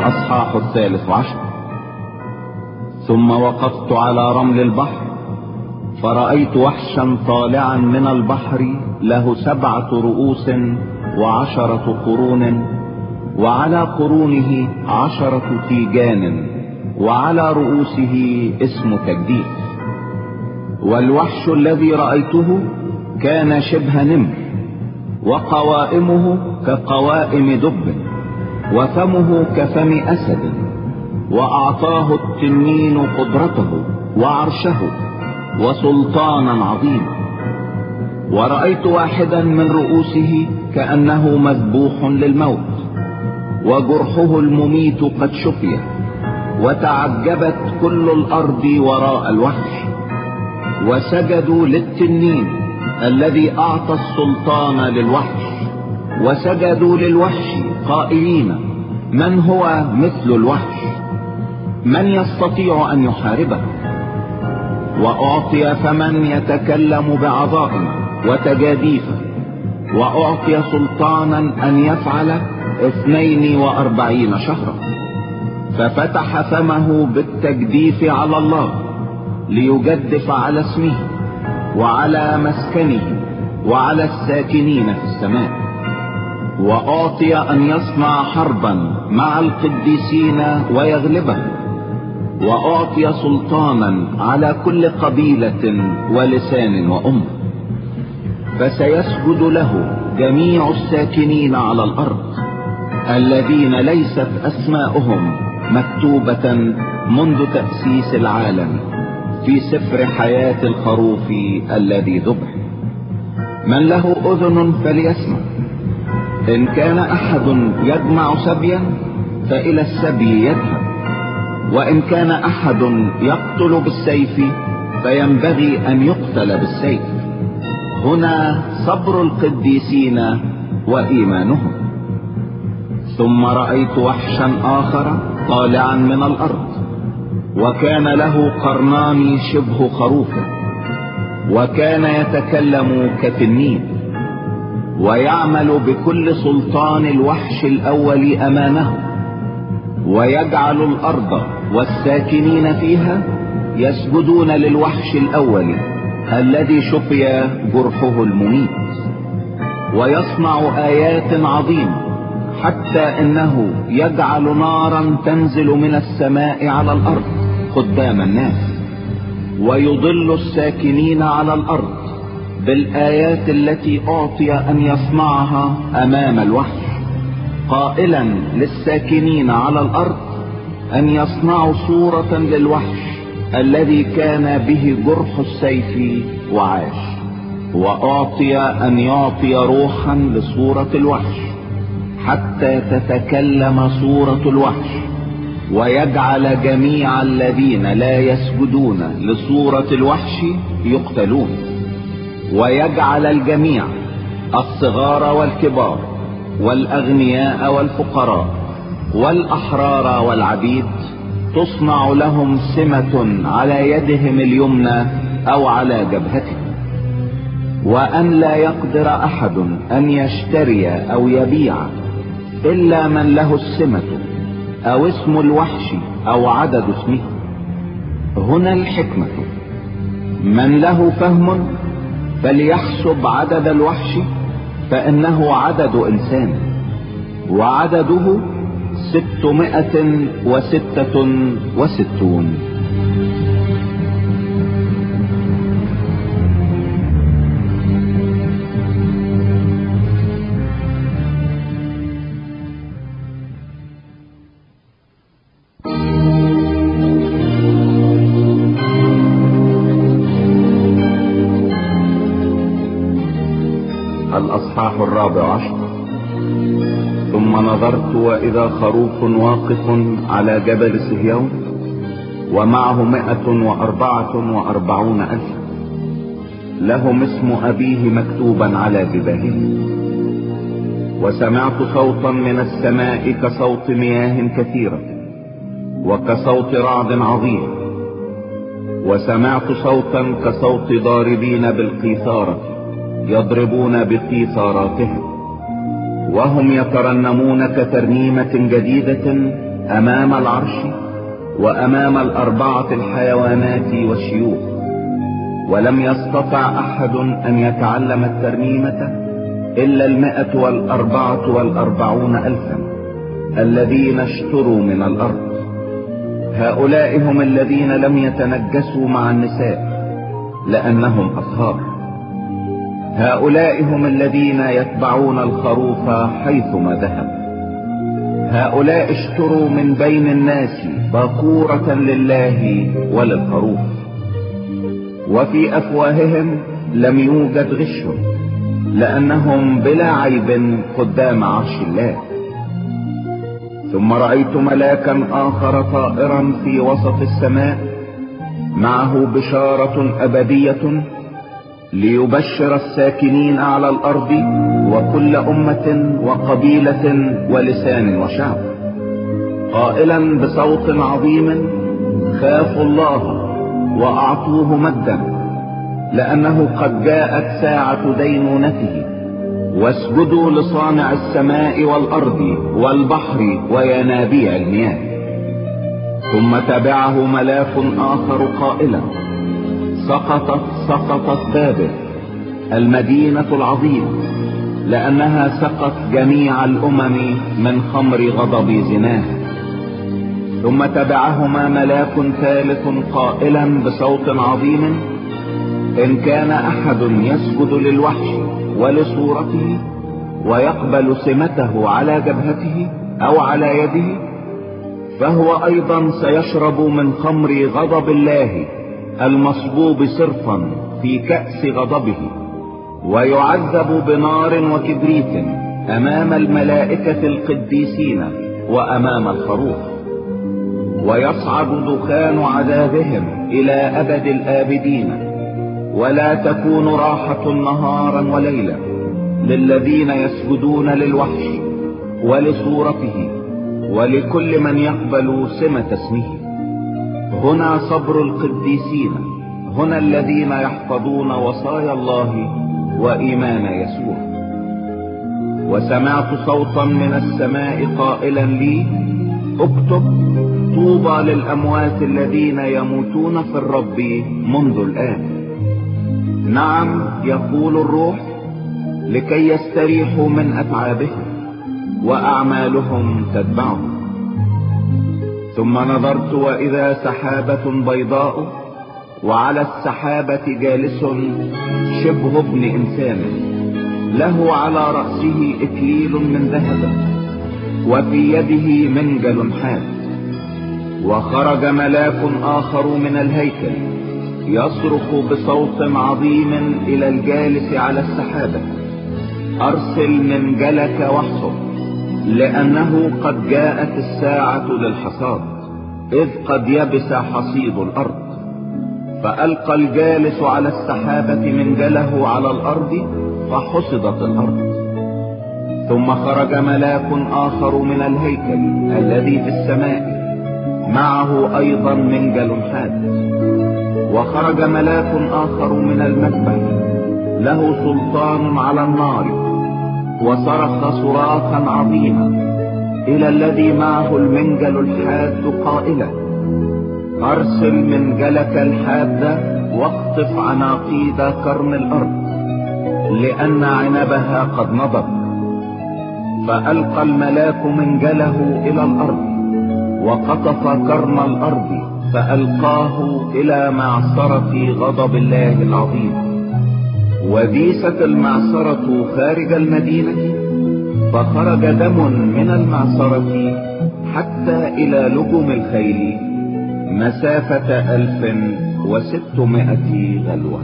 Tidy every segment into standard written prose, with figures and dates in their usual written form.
الأصحاح 13. ثم وقفت على رمل البحر، فرأيت وحشا طالعا من البحر له 7 رؤوس و10 قرون، وعلى قرونه 10 تيجان، وعلى رؤوسه اسم تجديف. والوحش الذي رأيته كان شبه نمر، وقوائمه كقوائم دب، وفمه كفم أسد، وأعطاه التنين قدرته وعرشه وسلطانا عظيما. ورأيت واحدا من رؤوسه كأنه مذبوح للموت، وجرحه المميت قد شفي، وتعجبت كل الأرض وراء الوحش، وسجدوا للتنين الذي أعطى السلطان للوحش، وسجدوا للوحش قائلين: من هو مثل الوحش؟ من يستطيع أن يحاربه؟ وأعطي فمن يتكلم بعظائم وتجاديف، وأعطي سلطانا أن يفعل 42 شهرا. ففتح فمه بالتجديف على الله، ليجدف على اسمه وعلى مسكنه وعلى الساكنين في السماء. وأعطي أن يصنع حربا مع القديسين ويغلبهم، وأعطي سلطانا على كل قبيلة ولسان وأمة. فسيسجد له جميع الساكنين على الأرض، الذين ليست أسماؤهم مكتوبة منذ تأسيس العالم في سفر حياة الخروف الذي ذبح. من له أذن فليسمع. إن كان أحد يجمع سبيا فإلى السبي يذهب، وإن كان أحد يقتل بالسيف فينبغي أن يقتل بالسيف. هنا صبر القديسين وإيمانهم. ثم رأيت وحشا آخر طالعا من الأرض، وكان له قرنان شبه خروف، وكان يتكلم كتنين، ويعمل بكل سلطان الوحش الأول أمامه، ويجعل الأرض والساكنين فيها يسجدون للوحش الأول الذي شفي جرحه المميت. ويصنع آيات عظيمة، حتى إنه يجعل نارا تنزل من السماء على الأرض قدام الناس، ويضل الساكنين على الأرض بالآيات التي أعطي أن يصنعها أمام الوحش، قائلا للساكنين على الأرض أن يصنعوا صورة للوحش الذي كان به جرح السيف وعاش. وأعطي أن يعطي روحا لصورة الوحش حتى تتكلم صورة الوحش، ويجعل جميع الذين لا يسجدون لصورة الوحش يقتلون، ويجعل الجميع الصغار والكبار والأغنياء والفقراء والأحرار والعبيد تصنع لهم سمة على يدهم اليمنى أو على جبهتهم، وأن لا يقدر أحد أن يشتري أو يبيع إلا من له السمة أو اسم الوحش أو عدد اسمه. هنا الحكمة. من له فهم فليحسب عدد الوحش، فإنه عدد إنسان، وعدده 666. الأصحاح 14. ثم نظرت وإذا خروف واقف على جبل صهيون، ومعه 144 ألف، لهم اسم أبيه مكتوبا على جباههم. وسمعت صوتا من السماء كصوت مياه كثيرة، وكصوت رعد عظيم، وسمعت صوتا كصوت ضاربين بالقيثارة يضربون بقيثاراتهم، وهم يترنمون كترنيمة جديدة امام العرش وامام الاربعة الحيوانات والشيوخ. ولم يستطع احد ان يتعلم الترنيمة الا 144 ألفا الذين اشتروا من الارض. هؤلاء هم الذين لم يتنجسوا مع النساء لانهم اطهار. هؤلاء هم الذين يتبعون الخروف حيثما ذهب. هؤلاء اشتروا من بين الناس باكورة لله وللخروف، وفي افواههم لم يوجد غش، لانهم بلا عيب قدام عرش الله. ثم رأيت ملاكا اخر طائرا في وسط السماء، معه بشارة ابدية ليبشر الساكنين على الارض وكل امة وقبيلة ولسان وشعب، قائلا بصوت عظيم: خافوا الله واعطوه مجدا، لانه قد جاءت ساعة دينونته، واسجدوا لصانع السماء والارض والبحر وينابيع المياه. ثم تبعه ملاك اخر قائلا: سقطت بابل المدينة العظيمة، لانها سقت جميع الامم من خمر غضب زناها. ثم تبعهما ملاك ثالث قائلا بصوت عظيم: ان كان احد يسجد للوحش ولصورته ويقبل سمته على جبهته او على يده، فهو ايضا سيشرب من خمر غضب الله المصبوب صرفا في كأس غضبه، ويعذب بنار وكبريت امام الملائكة القديسين وامام الخروف، ويصعد دخان عذابهم الى ابد الابدين، ولا تكون راحة نهارا وليلا للذين يسجدون للوحش ولصورته ولكل من يقبل سمة اسمه. هنا صبر القديسين، هنا الذين يحفظون وصايا الله وإيمان يسوع. وسمعت صوتا من السماء قائلا لي: اكتب: طوبى للأموات الذين يموتون في الرب منذ الآن. نعم، يقول الروح، لكي يستريحوا من أتعابهم وأعمالهم تتبعهم. ثم نظرت وإذا سحابة بيضاء، وعلى السحابة جالس شبه ابن إنسان، له على رأسه إكليل من ذهب، وفي يده منجل حاد. وخرج ملاك آخر من الهيكل يصرخ بصوت عظيم إلى الجالس على السحابة: أرسل منجلك واحصد، لأنه قد جاءت الساعة للحصاد، إذ قد يبس حصيد الأرض. فألقى الجالس على السحابة منجله على الأرض، فحصدت الأرض. ثم خرج ملاك آخر من الهيكل الذي في السماء، معه أيضا منجل حاد. وخرج ملاك آخر من المذبح، له سلطان على النار، وصرخ صراخا عظيما إلى الذي معه المنجل الحاد قائلا: أرسل منجلك الحاد واقطف عناقيد كرم الأرض، لأن عنبها قد نضج. فألقى الملاك منجله إلى الأرض، وقطف كرم الأرض، فألقاه إلى معصرة غضب الله العظيم. وديست المعصرة خارج المدينة، فخرج دم من المعصرة حتى إلى لجم الخيل، مسافة 1600 غلوة.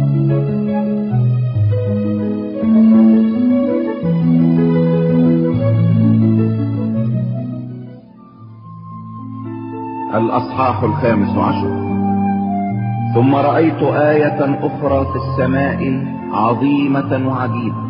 الأصحاح 15. ثم رأيت آية أخرى في السماء عظيمة وعجيبة: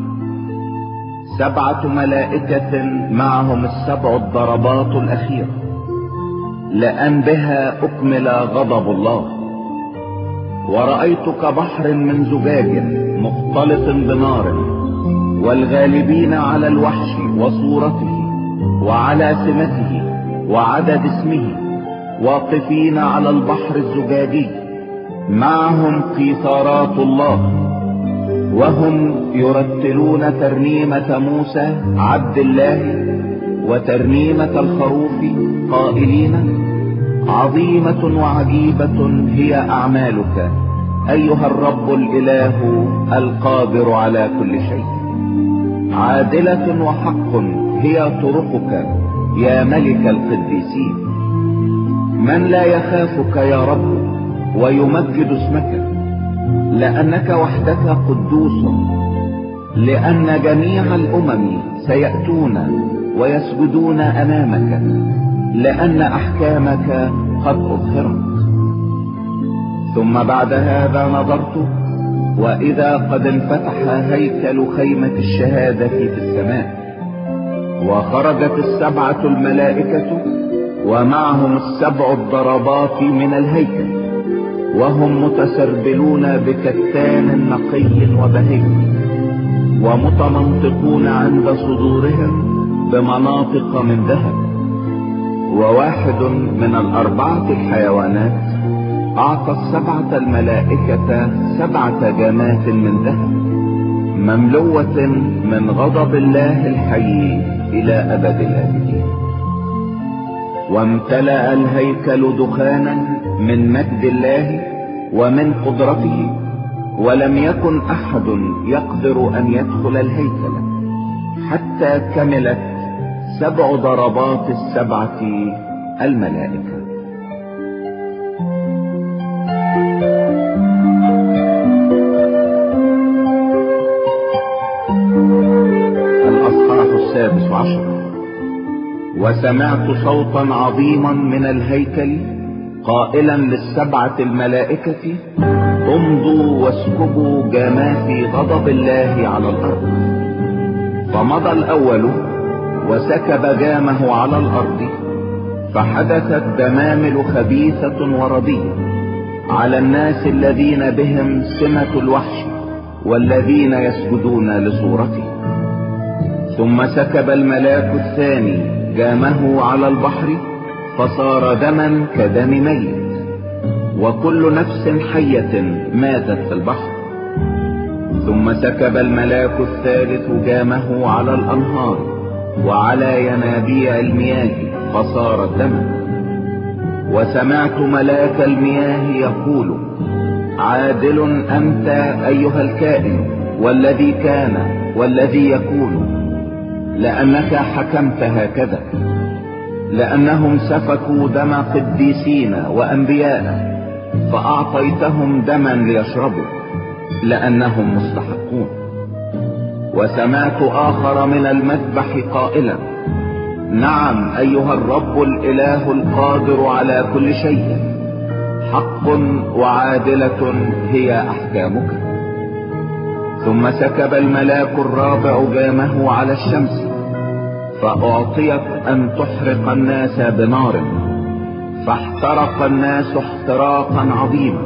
7 ملائكة معهم 7 الضربات الأخيرة، لأن بها أكمل غضب الله. ورأيت كبحر من زجاج مختلط بنار، والغالبين على الوحش وصورته وعلى سمته وعدد اسمه، واقفين على البحر الزجاجي، معهم قيثارات الله، وهم يرتلون ترنيمة موسى عبد الله وترنيمة الخروف قائلين: عظيمة وعجيبة هي أعمالك أيها الرب الإله القادر على كل شيء. عادلة وحق هي طرقك يا ملك القديسين. من لا يخافك يا رب ويمجد اسمك، لأنك وحدك قدوس، لأن جميع الأمم سيأتون ويسجدون أمامك، لأن أحكامك قد أظهرت. ثم بعد هذا نظرت، وإذا قد انفتح هيكل خيمة الشهادة في السماء، وخرجت السبعة الملائكة ومعهم السبع الضربات من الهيكل، وهم متسربلون بكتان نقي وبهي، ومتمنطقون عند صدورهم بمناطق من ذهب. وواحد من الأربعة الحيوانات أعطى السبعة الملائكة 7 جامات من ذهب مملوة من غضب الله الحي إلى أبد الآبدين. وامتلأ الهيكل دخانا من مجد الله ومن قدرته، ولم يكن أحد يقدر أن يدخل الهيكل حتى كملت 7 ضربات السبعة الملائكة. الأصحاح 16. وسمعت صوتا عظيما من الهيكل قائلا للسبعة الملائكة: امضوا واسكبوا جامات غضب الله على الأرض. فمضى الأول وسكب جامه على الأرض، فحدثت دمامل خبيثة وردية على الناس الذين بهم سمة الوحش والذين يسجدون لصورته. ثم سكب الملاك الثاني جامه على البحر، فصار دما كدم ميت، وكل نفس حية ماتت في البحر. ثم سكب الملاك الثالث جامه على الأنهار وعلى ينابيع المياه، فصارت دما. وسمعت ملاك المياه يقول: عادل أنت أيها الكائن والذي كان والذي يكون، لأنك حكمت هكذا، لأنهم سفكوا دم قديسين وأنبياء، فأعطيتهم دما ليشربوا، لأنهم مستحقون. وسمعت آخر من المذبح قائلا: نعم أيها الرب الإله القادر على كل شيء، حق وعادلة هي أحكامك. ثم سكب الملاك الرابع جامه على الشمس، فأعطيت أن تحرق الناس بنار، فاحترق الناس احتراقا عظيما،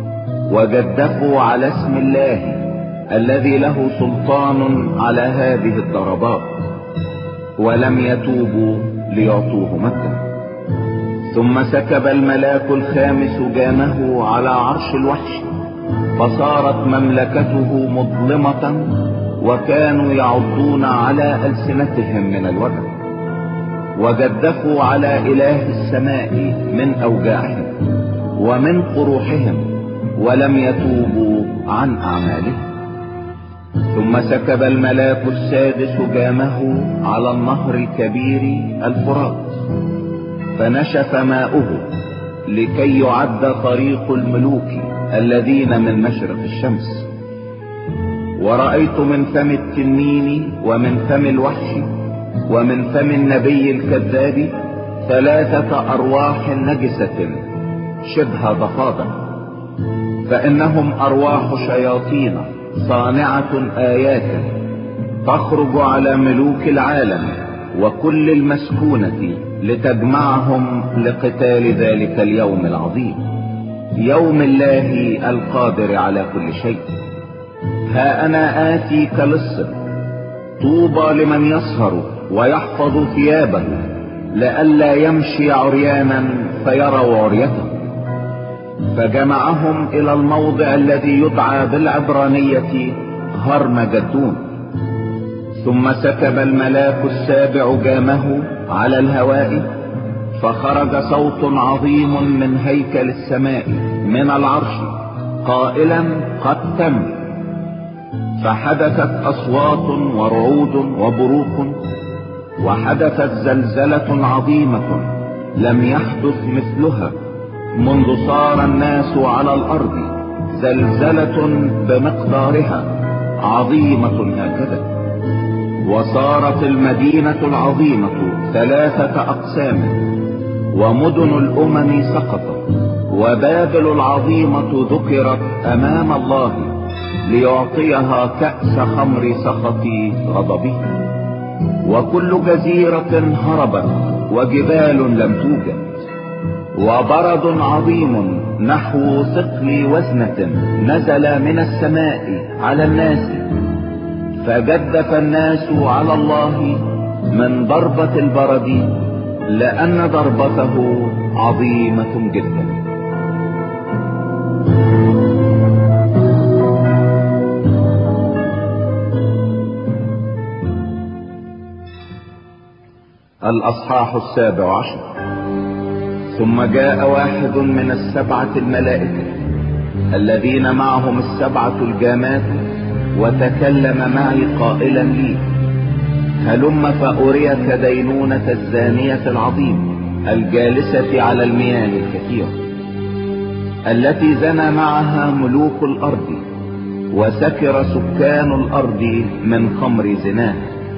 وجدفوا على اسم الله الذي له سلطان على هذه الضربات، ولم يتوبوا ليعطوه مجدا. ثم سكب الملاك الخامس جامه على عرش الوحش، فصارت مملكته مظلمة، وكانوا يعضون على ألسنتهم من الوجع، وجدفوا على إله السماء من أوجاعهم ومن قروحهم، ولم يتوبوا عن أعمالهم. ثم سكب الملاك السادس جامه على النهر الكبير الفرات، فنشف ماؤه لكي يعد طريق الملوك الذين من مشرق الشمس. ورأيت من فم التنين ومن فم الوحش ومن فم النبي الكذاب 3 أرواح نجسة شبه ضفادع، فإنهم أرواح شياطين صانعة آيات، تخرج على ملوك العالم وكل المسكونة لتجمعهم لقتال ذلك اليوم العظيم، يوم الله القادر على كل شيء. ها أنا آتي كلص، طوبى لمن يسهر ويحفظ ثيابه لئلا يمشي عريانا فيروا عريته. فجمعهم الى الموضع الذي يدعى بالعبرانية هرمجدون. ثم سكب الملاك السابع جامه على الهواء، فخرج صوت عظيم من هيكل السماء من العرش قائلا: قد تم. فحدثت اصوات ورعود وبروق، وحدثت زلزلة عظيمة لم يحدث مثلها منذ صار الناس على الارض، زلزلة بمقدارها عظيمة هكذا. وصارت المدينة العظيمة 3 أقسام، ومدن الأمم سقطت، وبابل العظيمة ذكرت أمام الله ليعطيها كأس خمر سخط غضبه. وكل جزيرة هربت، وجبال لم توجد، وبرد عظيم نحو ثقل وزنة نزل من السماء على الناس، فجدف الناس على الله من ضربة البرد، لأن ضربته عظيمة جدا. الأصحاح 17. ثم جاء واحد من 7 الملائكة الذين معهم 7 الجامات، وتكلم معي قائلا لي: هلم فأريك دينونة الزانية العظيم الجالسة على المياه الكثيرة، التي زنى معها ملوك الأرض، وسكر سكان الأرض من خمر زناه.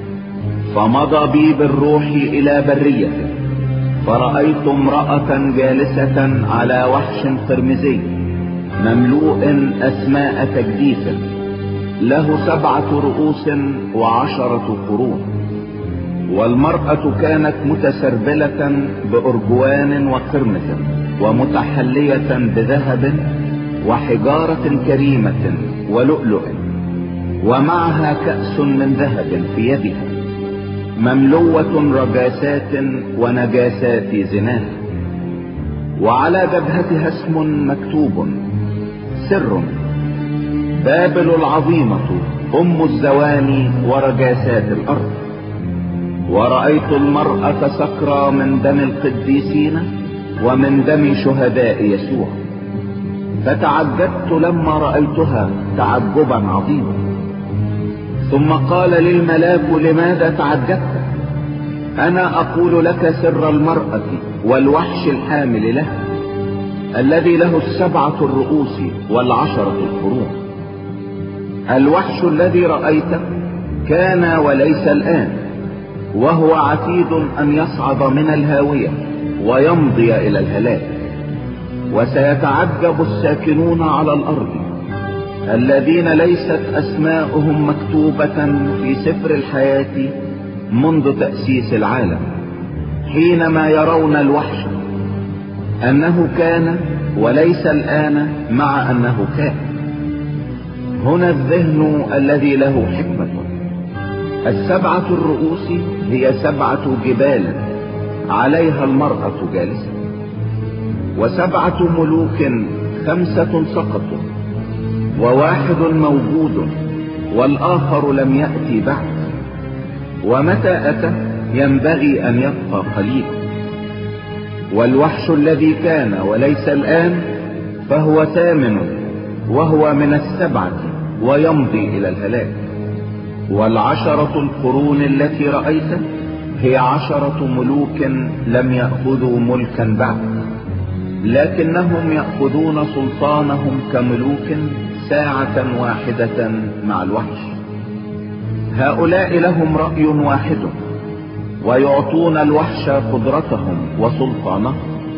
فمضى بي بالروح إلى برية، فرأيت امرأة جالسة على وحش قرمزي مملوء أسماء تجديف، له 7 رؤوس و10 قرون. والمرأة كانت متسربلة بأرجوان وقرمز، ومتحلية بذهب وحجارة كريمة ولؤلؤ، ومعها كأس من ذهب في يدها مملوة رجاسات ونجاسات زناها. وعلى جبهتها اسم مكتوب: سر، بابل العظيمة أم الزواني ورجاسات الأرض. ورأيت المرأة سكرى من دم القديسين ومن دم شهداء يسوع، فتعجبت لما رأيتها تعجبا عظيما. ثم قال للملاك: لماذا تعجبت؟ أنا أقول لك سر المرأة والوحش الحامل لها، الذي له 7 الرؤوس و10 القرون. الوحش الذي رأيته كان وليس الآن، وهو عتيد أن يصعد من الهاوية ويمضي إلى الهلاك. وسيتعجب الساكنون على الأرض الذين ليست أسماؤهم مكتوبة في سفر الحياة منذ تأسيس العالم، حينما يرون الوحش، أنه كان وليس الآن مع أنه كان. هنا الذهن الذي له حكمة. 7 الرؤوس هي 7 جبال عليها المرأة جالسة، و7 ملوك 5 سقطوا، وواحد موجود والآخر لم يأتي بعد، ومتى أتى ينبغي أن يبقى قليلا. والوحش الذي كان وليس الآن فهو 8، وهو من 7 ويمضي إلى الهلاك. 10 القرون التي رأيت هي 10 ملوك لم يأخذوا ملكا بعد، لكنهم يأخذون سلطانهم كملوك ساعة واحدة مع الوحش. هؤلاء لهم رأي واحد، ويعطون الوحش قدرتهم وسلطانهم.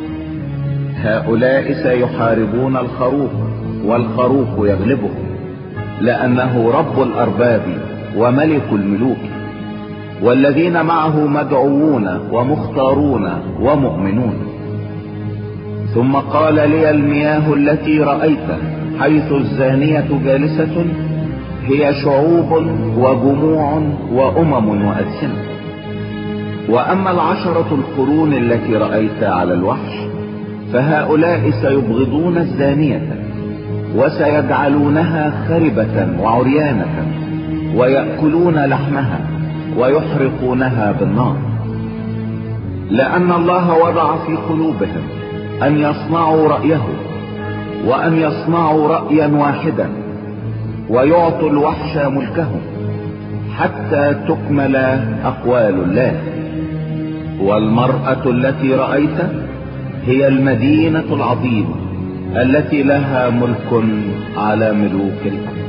هؤلاء سيحاربون الخروف، والخروف يغلبهم، لأنه رب الأرباب وملك الملوك، والذين معه مدعوون ومختارون ومؤمنون. ثم قال لي: المياه التي رأيت حيث الزانية جالسة هي شعوب وجموع وأمم وألسنة. واما العشرة القرون التي رأيت على الوحش فهؤلاء سيبغضون الزانية وسيجعلونها خربة وعريانة ويأكلون لحمها ويحرقونها بالنار، لأن الله وضع في قلوبهم أن يصنعوا رأيه وأن يصنعوا رأيا واحدا ويعطوا الوحش ملكهم حتى تكمل أقوال الله. والمرأة التي رأيت هي المدينة العظيمة التي لها ملك على ملوك الأرض.